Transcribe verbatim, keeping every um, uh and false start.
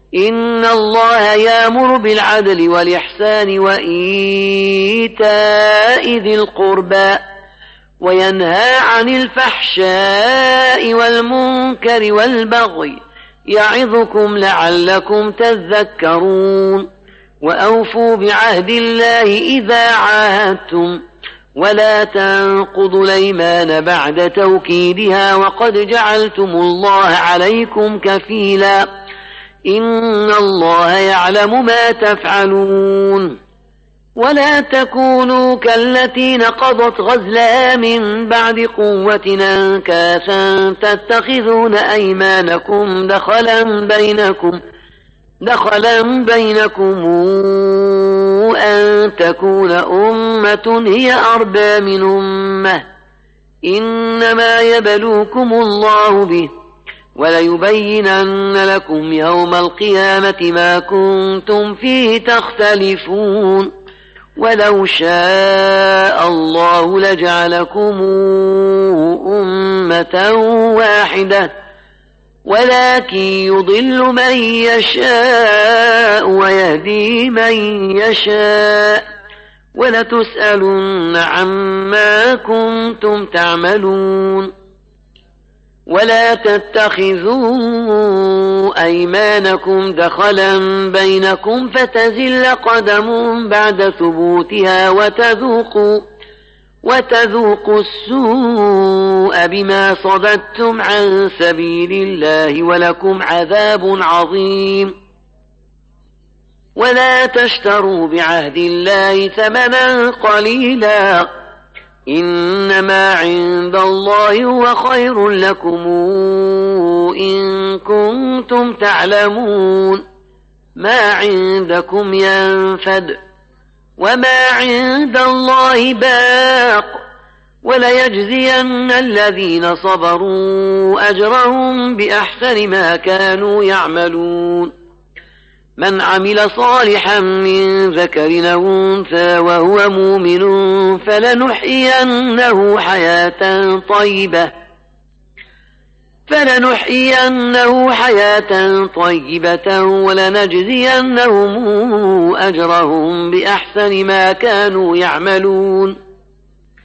إن الله يأمر بالعدل والإحسان وإيتاء ذي القربى وينهى عن الفحشاء والمنكر والبغي يعظكم لعلكم تذكرون وأوفوا بعهد الله إذا عاهدتم ولا تنقضوا الأيمان بعد توكيدها وقد جعلتم الله عليكم كفيلا إن الله يعلم ما تفعلون ولا تكونوا كالتي نقضت غزلها من بعد قوة أنكاثا تتخذون أيمانكم دخلا بينكم دخلا بينكم أن تكون أمة هي أربى من أمة إنما يبلوكم الله به وليبينن لكم يوم القيامة ما كنتم فيه تختلفون ولو شاء الله لجعلكم أمة واحدة ولكن يضل من يشاء ويهدي من يشاء ولتسألن عما كنتم تعملون ولا تتخذوا أيمانكم دخلا بينكم فتزل قدم بعد ثبوتها وتذوقوا وتذوقوا السوء بما صددتم عن سبيل الله ولكم عذاب عظيم ولا تشتروا بعهد الله ثمنا قليلا إنما عند الله هو خير لكم إن كنتم تعلمون ما عندكم ينفد وما عند الله باق وليجزين الذين صبروا أجرهم بأحسن ما كانوا يعملون من عمل صالحا من ذكر أو أنثى وهو مؤمن فلنحيينه حياة طيبة فلنحيينه حياة طيبة ولنجزينهم أجرهم بأحسن ما كانوا يعملون